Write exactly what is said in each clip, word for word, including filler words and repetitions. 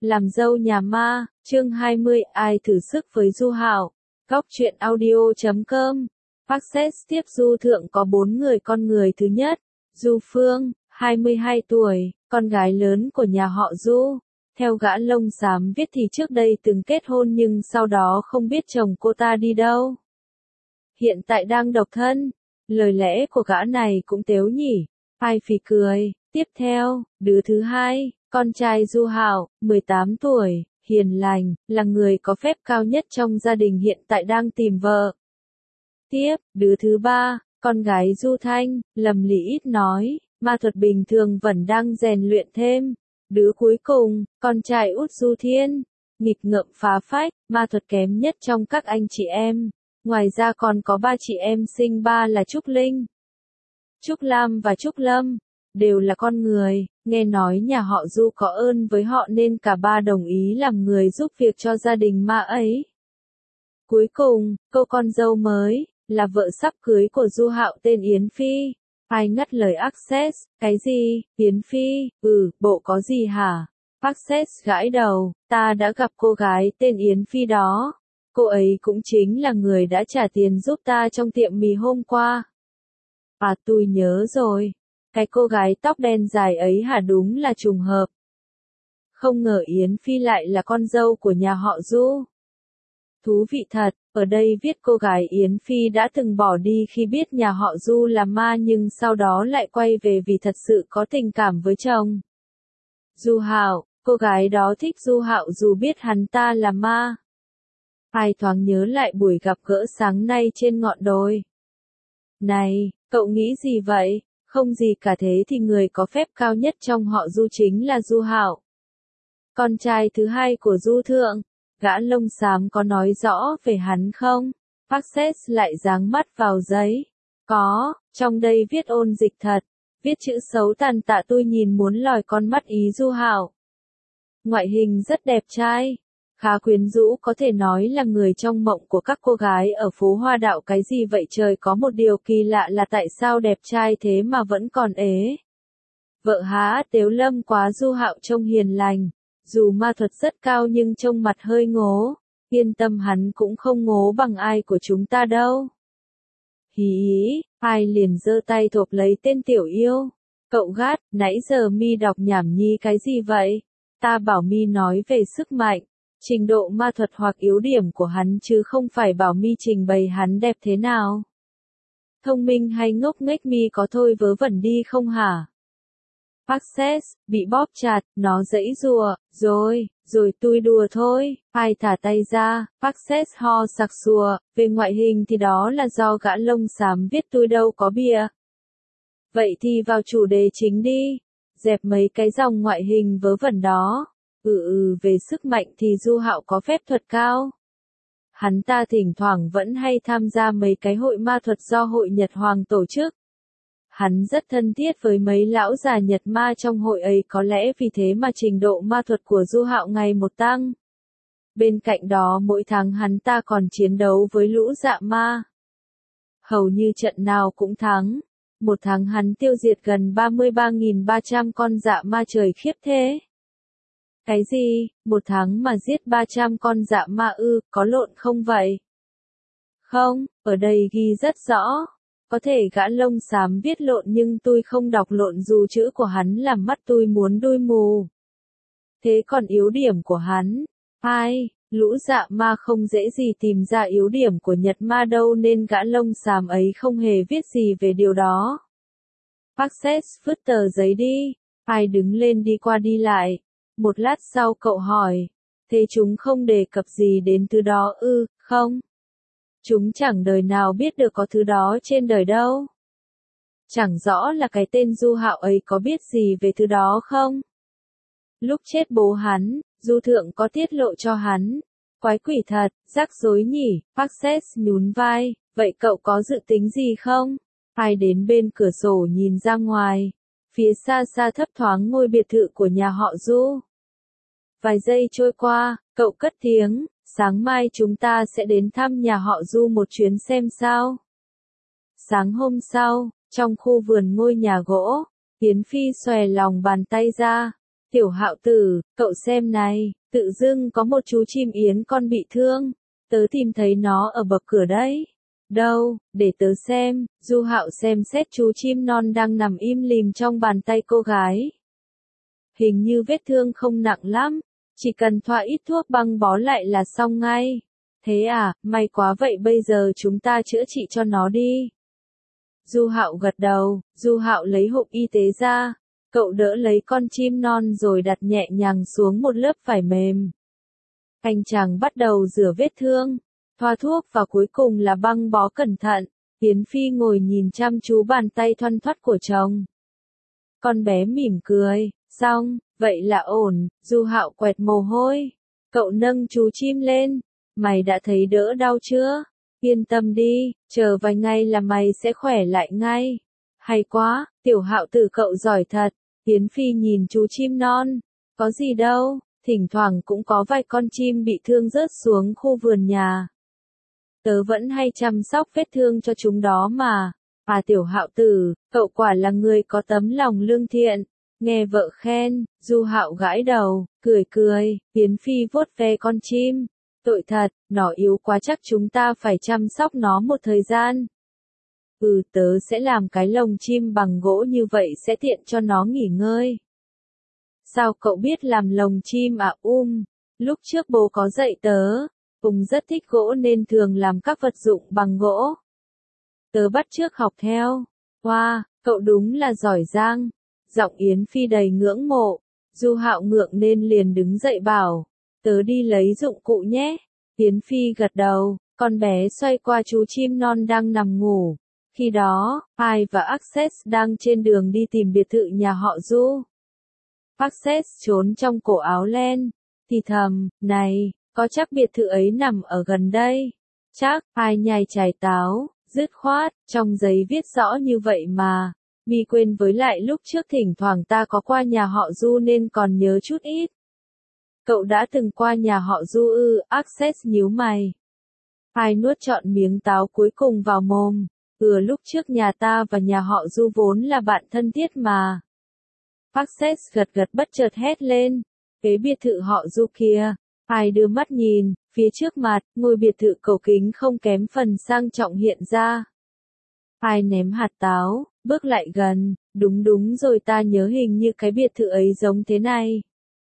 Làm dâu nhà ma, chương hai mươi, ai thử sức với Du Hạo. Góc truyện audio chấm com. Access tiếp Du Thượng có bốn người con người thứ nhất, Du Phương, hai mươi hai tuổi, con gái lớn của nhà họ Du. Theo gã lông xám viết thì trước đây từng kết hôn nhưng sau đó không biết chồng cô ta đi đâu. Hiện tại đang độc thân. Lời lẽ của gã này cũng tếu nhỉ. Ai phì cười. Tiếp theo, đứa thứ hai, con trai Du Hạo, mười tám tuổi, hiền lành, là người có phép cao nhất trong gia đình hiện tại đang tìm vợ. Tiếp, đứa thứ ba, con gái Du Thanh, lầm lĩ ít nói, ma thuật bình thường vẫn đang rèn luyện thêm. Đứa cuối cùng, con trai út Du Thiên, nghịch ngợm phá phách, ma thuật kém nhất trong các anh chị em. Ngoài ra còn có ba chị em sinh ba là Trúc Linh, Trúc Lam và Trúc Lâm, đều là con người, nghe nói nhà họ Du có ơn với họ nên cả ba đồng ý làm người giúp việc cho gia đình ma ấy. Cuối cùng, cô con dâu mới, là vợ sắp cưới của Du Hạo tên Yến Phi. Ai ngắt lời Access, cái gì, Yến Phi, ừ, bộ có gì hả? Access gãi đầu, ta đã gặp cô gái tên Yến Phi đó. Cô ấy cũng chính là người đã trả tiền giúp ta trong tiệm mì hôm qua. À tôi nhớ rồi. Cái cô gái tóc đen dài ấy hả, đúng là trùng hợp. Không ngờ Yến Phi lại là con dâu của nhà họ Du. Thú vị thật, ở đây viết cô gái Yến Phi đã từng bỏ đi khi biết nhà họ Du là ma nhưng sau đó lại quay về vì thật sự có tình cảm với chồng. Du Hạo, cô gái đó thích Du Hạo dù biết hắn ta là ma. Ai thoáng nhớ lại buổi gặp gỡ sáng nay trên ngọn đồi. Này, cậu nghĩ gì vậy? Không gì cả, thế thì người có phép cao nhất trong họ Du chính là Du Hạo. Con trai thứ hai của Du Thượng, gã lông xám có nói rõ về hắn không? Access lại giáng mắt vào giấy. Có, trong đây viết ôn dịch thật, viết chữ xấu tàn tạ, tôi nhìn muốn lòi con mắt ý Du Hạo. Ngoại hình rất đẹp trai, khá quyến rũ, có thể nói là người trong mộng của các cô gái ở phố Hoa Đạo. Cái gì vậy trời, có một điều kỳ lạ là tại sao đẹp trai thế mà vẫn còn ế. Vợ há Tếu Lâm quá. Du Hạo trông hiền lành, dù ma thuật rất cao nhưng trông mặt hơi ngố. Yên tâm, hắn cũng không ngố bằng ai của chúng ta đâu. Hí hí, ai liền giơ tay thộp lấy tên tiểu yêu. Cậu gát, nãy giờ mi đọc nhảm nhi cái gì vậy? Ta bảo mi nói về sức mạnh, trình độ ma thuật hoặc yếu điểm của hắn chứ không phải bảo mi trình bày hắn đẹp thế nào. Thông minh hay ngốc nghếch mi có thôi vớ vẩn đi không hả? Access, bị bóp chặt, nó giãy giụa, rồi, rồi tôi đùa thôi. Ai thả tay ra, Access ho sặc sùa, về ngoại hình thì đó là do gã lông xám viết, tôi đâu có bịa. Vậy thì vào chủ đề chính đi, dẹp mấy cái dòng ngoại hình vớ vẩn đó. Ừ ừ, về sức mạnh thì Du Hạo có phép thuật cao. Hắn ta thỉnh thoảng vẫn hay tham gia mấy cái hội ma thuật do hội Nhật Hoàng tổ chức. Hắn rất thân thiết với mấy lão già Nhật ma trong hội ấy, có lẽ vì thế mà trình độ ma thuật của Du Hạo ngày một tăng. Bên cạnh đó mỗi tháng hắn ta còn chiến đấu với lũ dạ ma. Hầu như trận nào cũng thắng. Một tháng hắn tiêu diệt gần ba mươi ba nghìn ba trăm con dạ ma, trời khiếp thế. Cái gì, một tháng mà giết ba trăm con dạ ma ư, có lộn không vậy? Không, ở đây ghi rất rõ. Có thể gã lông xám viết lộn nhưng tôi không đọc lộn dù chữ của hắn làm mắt tôi muốn đui mù. Thế còn yếu điểm của hắn? Ai, lũ dạ ma không dễ gì tìm ra yếu điểm của Nhật ma đâu nên gã lông xám ấy không hề viết gì về điều đó. Access vứt tờ giấy đi. Ai đứng lên đi qua đi lại. Một lát sau cậu hỏi, thế chúng không đề cập gì đến thứ đó ư? Không. Chúng chẳng đời nào biết được có thứ đó trên đời đâu. Chẳng rõ là cái tên Du Hạo ấy có biết gì về thứ đó không? Lúc chết bố hắn, Du Thượng có tiết lộ cho hắn. Quái quỷ thật, rắc rối nhỉ. Access nhún vai, vậy cậu có dự tính gì không? Ai đến bên cửa sổ nhìn ra ngoài. Phía xa xa thấp thoáng ngôi biệt thự của nhà họ Du. Vài giây trôi qua, cậu cất tiếng, sáng mai chúng ta sẽ đến thăm nhà họ Du một chuyến xem sao. Sáng hôm sau, trong khu vườn ngôi nhà gỗ, Yến Phi xòe lòng bàn tay ra. Tiểu Hạo Tử, cậu xem này, tự dưng có một chú chim yến con bị thương, tớ tìm thấy nó ở bậc cửa đấy. Đâu, để tớ xem. Du Hạo xem xét chú chim non đang nằm im lìm trong bàn tay cô gái. Hình như vết thương không nặng lắm, chỉ cần thoa ít thuốc băng bó lại là xong ngay. Thế à, may quá vậy bây giờ chúng ta chữa trị cho nó đi. Du Hạo gật đầu, Du Hạo lấy hộp y tế ra, cậu đỡ lấy con chim non rồi đặt nhẹ nhàng xuống một lớp vải mềm. Anh chàng bắt đầu rửa vết thương, thoa thuốc và cuối cùng là băng bó cẩn thận. Yến Phi ngồi nhìn chăm chú bàn tay thoăn thoắt của chồng. Con bé mỉm cười, xong, vậy là ổn. Du Hạo quẹt mồ hôi. Cậu nâng chú chim lên, mày đã thấy đỡ đau chưa? Yên tâm đi, chờ vài ngày là mày sẽ khỏe lại ngay. Hay quá, Tiểu Hạo Tử cậu giỏi thật. Yến Phi nhìn chú chim non, có gì đâu, thỉnh thoảng cũng có vài con chim bị thương rớt xuống khu vườn nhà. Tớ vẫn hay chăm sóc vết thương cho chúng đó mà. À Tiểu Hạo Tử, cậu quả là người có tấm lòng lương thiện. Nghe vợ khen, Du Hạo gãi đầu, cười cười. Yến Phi vuốt ve con chim. Tội thật, nó yếu quá chắc chúng ta phải chăm sóc nó một thời gian. Ừ, tớ sẽ làm cái lồng chim bằng gỗ như vậy sẽ tiện cho nó nghỉ ngơi. Sao cậu biết làm lồng chim à? Um, lúc trước bố có dạy tớ, Phùng rất thích gỗ nên thường làm các vật dụng bằng gỗ. Tớ bắt chước học theo. Wow, cậu đúng là giỏi giang. Giọng Yến Phi đầy ngưỡng mộ. Du Hạo ngượng nên liền đứng dậy bảo, tớ đi lấy dụng cụ nhé. Yến Phi gật đầu, con bé xoay qua chú chim non đang nằm ngủ. Khi đó, Pai và Access đang trên đường đi tìm biệt thự nhà họ Du. Access trốn trong cổ áo len, thì thầm, này, có chắc biệt thự ấy nằm ở gần đây. Chắc, Pai nhai chài táo, dứt khoát, trong giấy viết rõ như vậy mà. Mi quên với lại lúc trước thỉnh thoảng ta có qua nhà họ Du nên còn nhớ chút ít. Cậu đã từng qua nhà họ Du ư? Access nhíu mày. Pai nuốt trọn miếng táo cuối cùng vào mồm. Ừ, lúc trước nhà ta và nhà họ Du vốn là bạn thân thiết mà. Access gật gật bất chợt hét lên. Cái biệt thự họ Du kia. Pai đưa mắt nhìn, phía trước mặt, ngôi biệt thự cầu kính không kém phần sang trọng hiện ra. Pai ném hạt táo, bước lại gần, đúng đúng rồi, ta nhớ hình như cái biệt thự ấy giống thế này.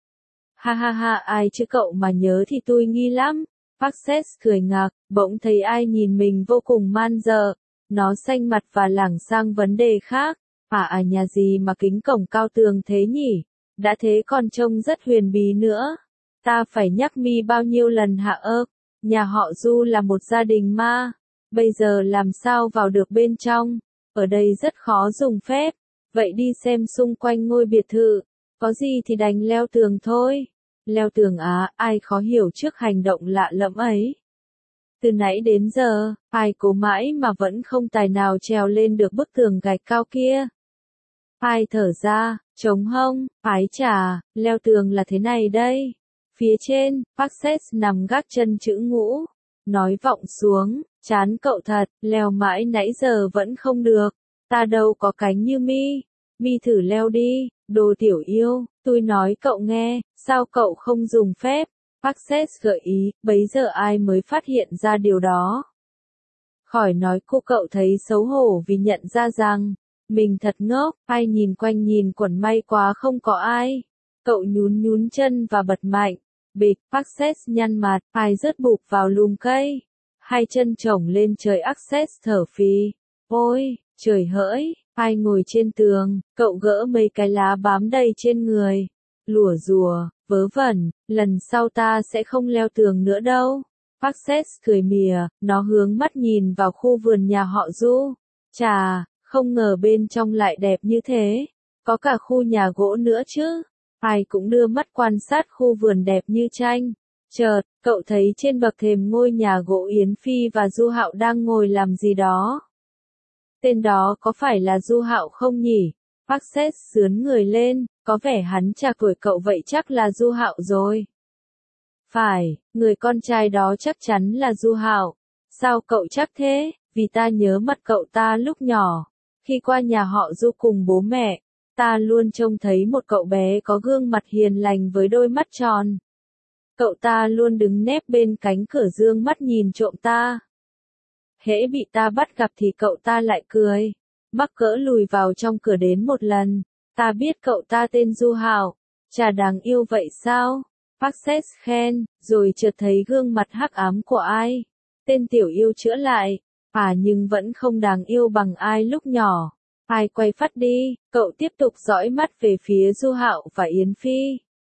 Ha ha ha, ai chứ cậu mà nhớ thì tôi nghi lắm. Access cười ngạc, bỗng thấy ai nhìn mình vô cùng man dợ. Nó xanh mặt và lảng sang vấn đề khác. À à, nhà gì mà kính cổng cao tường thế nhỉ? Đã thế còn trông rất huyền bí nữa. Ta phải nhắc Mi bao nhiêu lần hả ơ? Nhà họ Du là một gia đình ma. Bây giờ làm sao vào được bên trong? Ở đây rất khó dùng phép. Vậy đi xem xung quanh ngôi biệt thự. Có gì thì đành leo tường thôi. Leo tường á, ai khó hiểu trước hành động lạ lẫm ấy. Từ nãy đến giờ, ai cố mãi mà vẫn không tài nào trèo lên được bức tường gạch cao kia. Ai thở ra, trống hông, ái chà, leo tường là thế này đây. Phía trên, Access nằm gác chân chữ ngũ. Nói vọng xuống, chán cậu thật, leo mãi nãy giờ vẫn không được. Ta đâu có cánh như Mi. Mi thử leo đi, đồ tiểu yêu, tôi nói cậu nghe, sao cậu không dùng phép? Access gợi ý, bấy giờ ai mới phát hiện ra điều đó. Khỏi nói cô cậu thấy xấu hổ vì nhận ra rằng, mình thật ngốc, ai nhìn quanh nhìn quẩn may quá không có ai. Cậu nhún nhún chân và bật mạnh, bịch, Access nhăn mặt, ai rớt bụp vào lùm cây. Hai chân chổng lên trời, Access thở phì. Ôi, trời hỡi, ai ngồi trên tường, cậu gỡ mấy cái lá bám đầy trên người. Lủa rùa, vớ vẩn, lần sau ta sẽ không leo tường nữa đâu. Access cười mỉa, nó hướng mắt nhìn vào khu vườn nhà họ Du. Chà, không ngờ bên trong lại đẹp như thế. Có cả khu nhà gỗ nữa chứ. Ai cũng đưa mắt quan sát khu vườn đẹp như tranh. Chợt, cậu thấy trên bậc thềm ngôi nhà gỗ Yến Phi và Du Hạo đang ngồi làm gì đó. Tên đó có phải là Du Hạo không nhỉ? Access sướn người lên, có vẻ hắn chạc tuổi cậu vậy chắc là Du Hạo rồi. Phải, người con trai đó chắc chắn là Du Hạo. Sao cậu chắc thế? Vì ta nhớ mặt cậu ta lúc nhỏ. Khi qua nhà họ Du cùng bố mẹ, Ta luôn trông thấy một cậu bé có gương mặt hiền lành với đôi mắt tròn. Cậu ta luôn đứng nép bên cánh cửa dương mắt nhìn trộm ta. Hễ bị ta bắt gặp thì cậu ta lại cười, mắc cỡ lùi vào trong cửa đến một lần. Ta biết cậu ta tên Du Hạo. Chà, đáng yêu vậy sao? Access khen, rồi chợt thấy gương mặt hắc ám của ai. Tên tiểu yêu chữa lại. À, nhưng vẫn không đáng yêu bằng ai lúc nhỏ. Ai quay phát đi, cậu tiếp tục dõi mắt về phía Du Hạo và Yến Phi.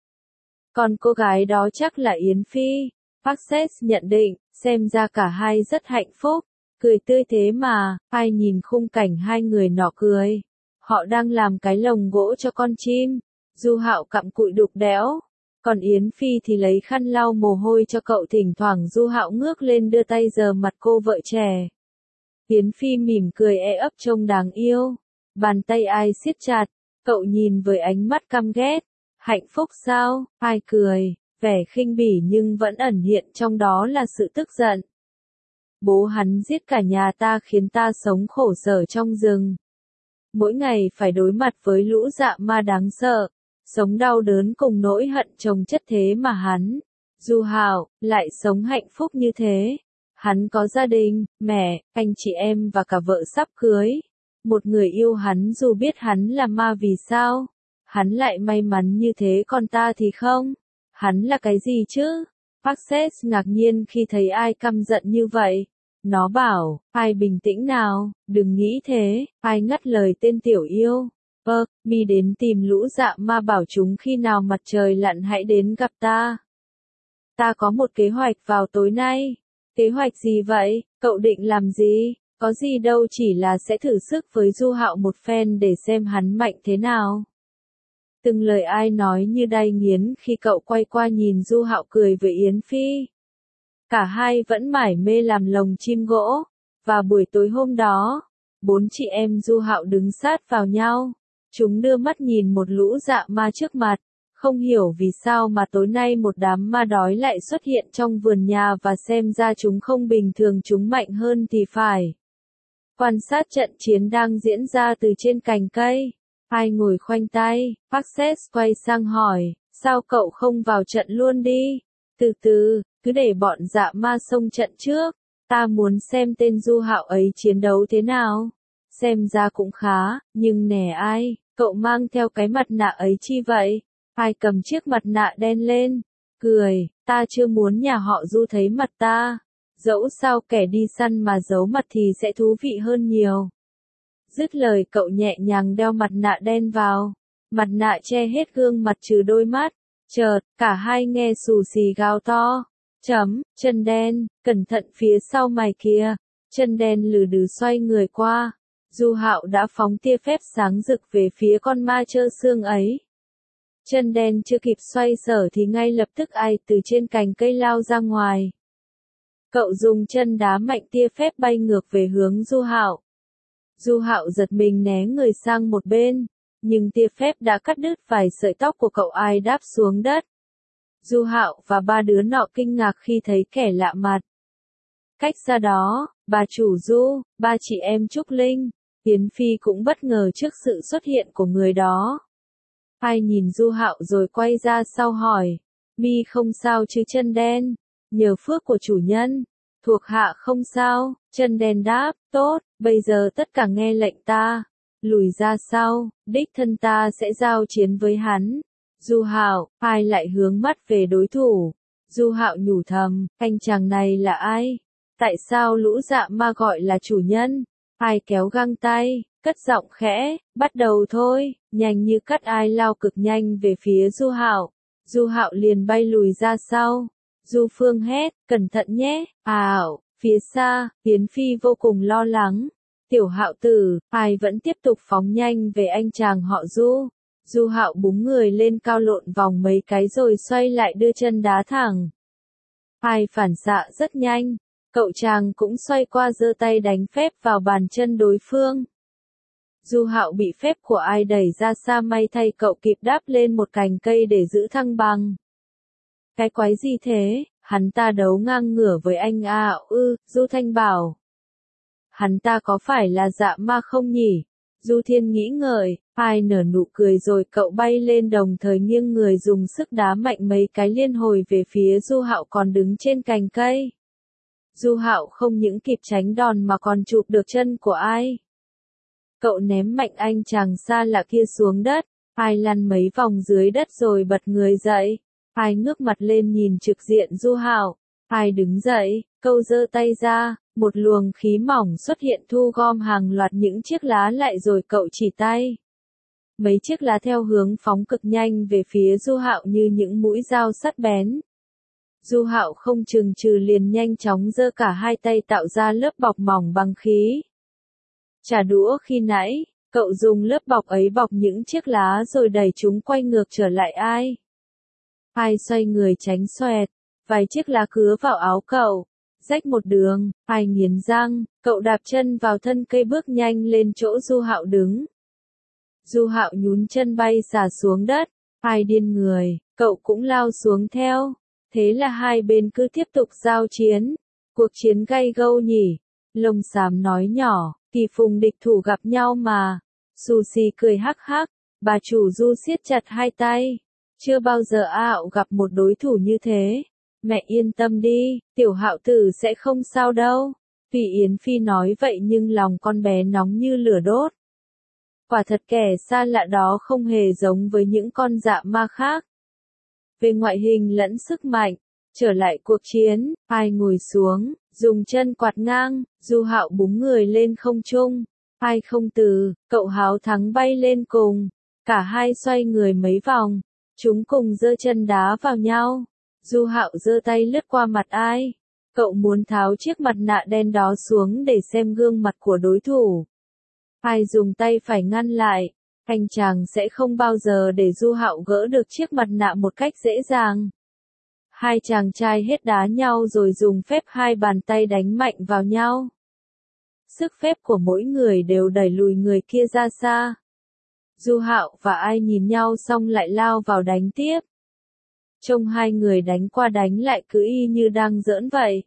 Còn cô gái đó chắc là Yến Phi. Access nhận định, xem ra cả hai rất hạnh phúc. Cười tươi thế mà, ai nhìn khung cảnh hai người nọ cười. Họ đang làm cái lồng gỗ cho con chim. Du Hạo cặm cụi đục đẽo. Còn Yến Phi thì lấy khăn lau mồ hôi cho cậu. Thỉnh thoảng Du Hạo ngước lên đưa tay sờ mặt cô vợ trẻ. Yến Phi mỉm cười e ấp trông đáng yêu. Bàn tay ai siết chặt. Cậu nhìn với ánh mắt căm ghét. Hạnh phúc sao? Ai cười, vẻ khinh bỉ nhưng vẫn ẩn hiện trong đó là sự tức giận. Bố hắn giết cả nhà ta khiến ta sống khổ sở trong rừng. Mỗi ngày phải đối mặt với lũ dạ ma đáng sợ. Sống đau đớn cùng nỗi hận chồng chất thế mà hắn, Du Hạo, lại sống hạnh phúc như thế. Hắn có gia đình, mẹ, anh chị em và cả vợ sắp cưới. Một người yêu hắn dù biết hắn là ma vì sao? Hắn lại may mắn như thế còn ta thì không. Hắn là cái gì chứ? Access ngạc nhiên khi thấy ai căm giận như vậy. Nó bảo, ai bình tĩnh nào, đừng nghĩ thế, ai ngắt lời tên tiểu yêu. Ơ, mi đến tìm lũ dạ ma bảo chúng khi nào mặt trời lặn hãy đến gặp ta. Ta có một kế hoạch vào tối nay. Kế hoạch gì vậy? Cậu định làm gì? Có gì đâu, chỉ là sẽ thử sức với Du Hạo một phen để xem hắn mạnh thế nào. Từng lời ai nói như đay nghiến khi cậu quay qua nhìn Du Hạo cười với Yến Phi. Cả hai vẫn mải mê làm lồng chim gỗ. Và buổi tối hôm đó, bốn chị em Du Hạo đứng sát vào nhau. Chúng đưa mắt nhìn một lũ dạ ma trước mặt. Không hiểu vì sao mà tối nay một đám ma đói lại xuất hiện trong vườn nhà và xem ra chúng không bình thường, chúng mạnh hơn thì phải. Quan sát trận chiến đang diễn ra từ trên cành cây. Ai ngồi khoanh tay, Access quay sang hỏi, sao cậu không vào trận luôn đi? Từ từ, cứ để bọn dạ ma xông trận trước. Ta muốn xem tên Du Hạo ấy chiến đấu thế nào. Xem ra cũng khá, nhưng nè ai, cậu mang theo cái mặt nạ ấy chi vậy? Ai cầm chiếc mặt nạ đen lên, cười, ta chưa muốn nhà họ Du thấy mặt ta. Dẫu sao kẻ đi săn mà giấu mặt thì sẽ thú vị hơn nhiều. Dứt lời cậu nhẹ nhàng đeo mặt nạ đen vào. Mặt nạ che hết gương mặt trừ đôi mắt. Chợt, cả hai nghe xù xì gào to. Chấm, chân đen, cẩn thận phía sau mày kìa. Chân đen lừ đừ xoay người qua. Du Hạo đã phóng tia phép sáng rực về phía con ma trơ xương ấy. Chân đen chưa kịp xoay sở thì ngay lập tức ai từ trên cành cây lao ra ngoài. Cậu dùng chân đá mạnh tia phép bay ngược về hướng Du Hạo. Du Hạo giật mình né người sang một bên, nhưng tia phép đã cắt đứt vài sợi tóc của cậu ai đáp xuống đất. Du Hạo và ba đứa nọ kinh ngạc khi thấy kẻ lạ mặt. Cách xa đó, bà chủ Du, ba chị em Trúc Linh, Yến Phi cũng bất ngờ trước sự xuất hiện của người đó. Ai nhìn Du Hạo rồi quay ra sau hỏi, mi không sao chứ chân đen? Nhờ phước của chủ nhân, thuộc hạ không sao. Chân đen đáp, tốt, bây giờ tất cả nghe lệnh ta, lùi ra sau, đích thân ta sẽ giao chiến với hắn. Du Hạo, ai lại hướng mắt về đối thủ. Du Hạo nhủ thầm, anh chàng này là ai? Tại sao lũ dạ ma gọi là chủ nhân? Ai kéo găng tay, cất giọng khẽ, bắt đầu thôi, nhanh như cắt ai lao cực nhanh về phía Du Hạo. Du Hạo liền bay lùi ra sau. Du Phương hét, cẩn thận nhé, ảo, phía xa, Yến Phi vô cùng lo lắng. Tiểu Hạo tử, ai vẫn tiếp tục phóng nhanh về anh chàng họ Du. Du Hạo búng người lên cao lộn vòng mấy cái rồi xoay lại đưa chân đá thẳng. Ai phản xạ rất nhanh, cậu chàng cũng xoay qua giơ tay đánh phép vào bàn chân đối phương. Du Hạo bị phép của ai đẩy ra xa, may thay cậu kịp đáp lên một cành cây để giữ thăng bằng. Cái quái gì thế, hắn ta đấu ngang ngửa với anh à ư, Du Thanh bảo. Hắn ta có phải là dạ ma không nhỉ? Du Thiên nghĩ ngợi, Ai nở nụ cười rồi cậu bay lên đồng thời nghiêng người dùng sức đá mạnh mấy cái liên hồi về phía Du Hạo còn đứng trên cành cây. Du Hạo không những kịp tránh đòn mà còn chụp được chân của ai. Cậu ném mạnh anh chàng xa lạ kia xuống đất, ai lăn mấy vòng dưới đất rồi bật người dậy. Ai ngước mặt lên nhìn trực diện Du Hạo, ai đứng dậy, cậu giơ tay ra, một luồng khí mỏng xuất hiện thu gom hàng loạt những chiếc lá lại rồi cậu chỉ tay. Mấy chiếc lá theo hướng phóng cực nhanh về phía Du Hạo như những mũi dao sắc bén. Du Hạo không chừng chừ liền nhanh chóng giơ cả hai tay tạo ra lớp bọc mỏng bằng khí. Trả đũa khi nãy, cậu dùng lớp bọc ấy bọc những chiếc lá rồi đẩy chúng quay ngược trở lại ai. Ai xoay người tránh xoẹt, vài chiếc lá cứa vào áo cậu, rách một đường, ai nghiến răng, cậu đạp chân vào thân cây bước nhanh lên chỗ Du Hạo đứng. Du Hạo nhún chân bay xà xuống đất, ai điên người, cậu cũng lao xuống theo. Thế là hai bên cứ tiếp tục giao chiến. Cuộc chiến gay gâu nhỉ. Lông xám nói nhỏ, kỳ phùng địch thủ gặp nhau mà. Sushi cười hắc hắc, bà chủ Du siết chặt hai tay. Chưa bao giờ Ảo gặp một đối thủ như thế. Mẹ yên tâm đi, tiểu Hạo tử sẽ không sao đâu. Vì Yến Phi nói vậy nhưng lòng con bé nóng như lửa đốt. Quả thật kẻ xa lạ đó không hề giống với những con dạ ma khác. Về ngoại hình lẫn sức mạnh, trở lại cuộc chiến, ai ngồi xuống, dùng chân quạt ngang, Du Hạo búng người lên không trung. Ai không từ, cậu háo thắng bay lên cùng, cả hai xoay người mấy vòng, chúng cùng giơ chân đá vào nhau. Du Hạo giơ tay lướt qua mặt ai, cậu muốn tháo chiếc mặt nạ đen đó xuống để xem gương mặt của đối thủ. Ai dùng tay phải ngăn lại. Anh chàng sẽ không bao giờ để Du Hạo gỡ được chiếc mặt nạ một cách dễ dàng. Hai chàng trai hết đá nhau rồi dùng phép hai bàn tay đánh mạnh vào nhau. Sức phép của mỗi người đều đẩy lùi người kia ra xa. Du Hạo và ai nhìn nhau xong lại lao vào đánh tiếp. Trông hai người đánh qua đánh lại cứ y như đang giỡn vậy.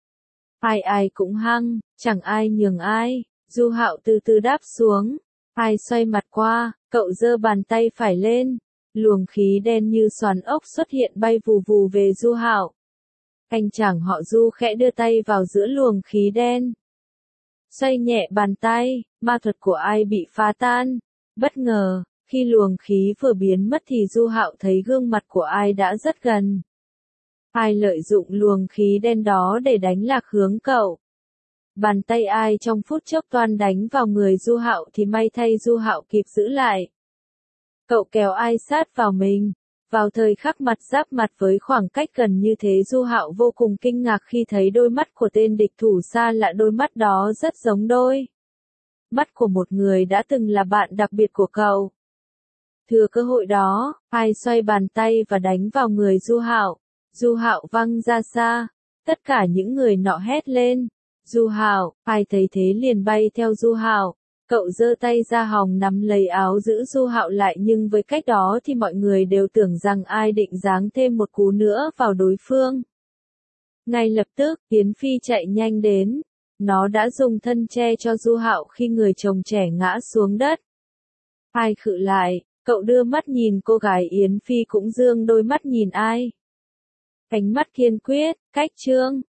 Ai ai cũng hăng, chẳng ai nhường ai. Du Hạo từ từ đáp xuống. Ai xoay mặt qua, cậu giơ bàn tay phải lên, luồng khí đen như xoắn ốc xuất hiện bay vù vù về Du Hạo. Anh chàng họ Du khẽ đưa tay vào giữa luồng khí đen. Xoay nhẹ bàn tay, ma thuật của ai bị phá tan. Bất ngờ, khi luồng khí vừa biến mất thì Du Hạo thấy gương mặt của ai đã rất gần. Ai lợi dụng luồng khí đen đó để đánh lạc hướng cậu. Bàn tay ai trong phút chốc toan đánh vào người Du Hạo thì may thay Du Hạo kịp giữ lại. Cậu kéo ai sát vào mình. Vào thời khắc mặt giáp mặt với khoảng cách gần như thế Du Hạo vô cùng kinh ngạc khi thấy đôi mắt của tên địch thủ xa lạ, đôi mắt đó rất giống đôi mắt của một người đã từng là bạn đặc biệt của cậu. Thừa cơ hội đó, ai xoay bàn tay và đánh vào người Du Hạo. Du Hạo văng ra xa. Tất cả những người nọ hét lên. Du Hạo, ai thấy thế liền bay theo Du Hạo. Cậu giơ tay ra hòng nắm lấy áo giữ Du Hạo lại nhưng với cách đó thì mọi người đều tưởng rằng ai định giáng thêm một cú nữa vào đối phương. Ngay lập tức, Yến Phi chạy nhanh đến. Nó đã dùng thân che cho Du Hạo khi người chồng trẻ ngã xuống đất. Ai khựng lại, cậu đưa mắt nhìn cô gái, Yến Phi cũng dương đôi mắt nhìn ai. Ánh mắt kiên quyết, cách trương.